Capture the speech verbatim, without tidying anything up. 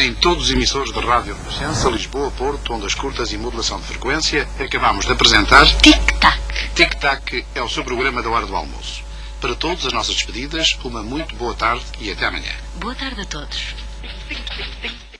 em todos os emissores de rádio Renascença, Lisboa, Porto, ondas curtas e modulação de frequência, acabamos de apresentar Tic-Tac. Tic-Tac é o seu programa da hora do almoço. Para todas as nossas despedidas, uma muito boa tarde e até amanhã. Boa tarde a todos.